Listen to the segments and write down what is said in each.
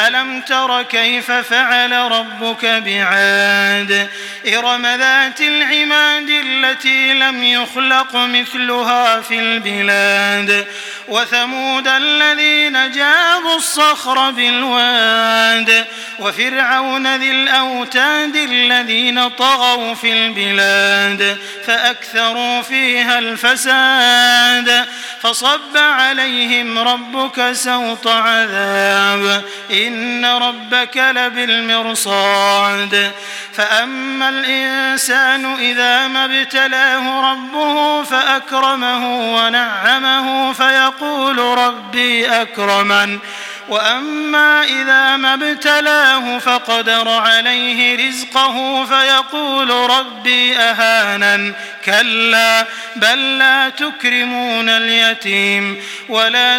ألم تر كيف فعل ربك بعاد إرم ذات العماد التي لم يخلق مثلها في البلاد وثمود الذين جابوا الصخر بالواد وفرعون ذي الأوتاد الذين طغوا في البلاد فأكثروا فيها الفساد فصب عليهم ربك سوط عذاب إن ربك لبالمرصاد فأما الإنسان إذا ما ابتلاه ربه فأكرمه ونعمه فيقول ربي أكرمن وأما إذا ما ابتلاه فقدر عليه رزقه فيقول ربي أهانن كلا بل لا تكرمون اليتيم ولا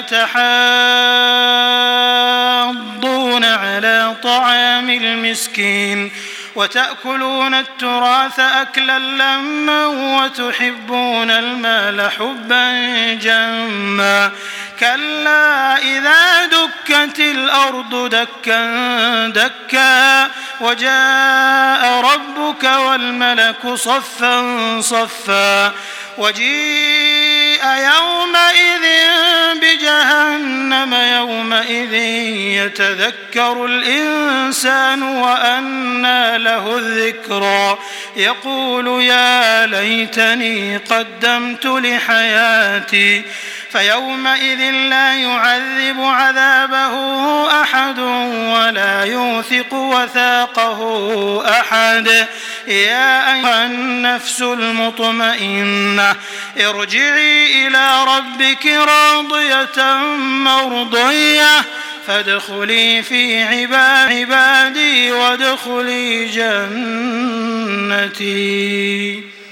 تحاضون على طعام المسكين وتأكلون التراث أكلا لما وتحبون المال حبا جما كلا إذا دكت الأرض دكا دكا وجاء ربك والملك صفا صفا وجيء يومئذ بجهنم يومئذ يتذكر الإنسان وأنى له الذكرى يقول يا ليتني قدمت لحياتي فيومئذ لا يعذب عذابه أحد ولا يوثق وثاقه أحد يا أيها النفس المطمئنة ارجعي إلى ربك راضية مرضية فادخلي في عبادي وادخلي جنتي.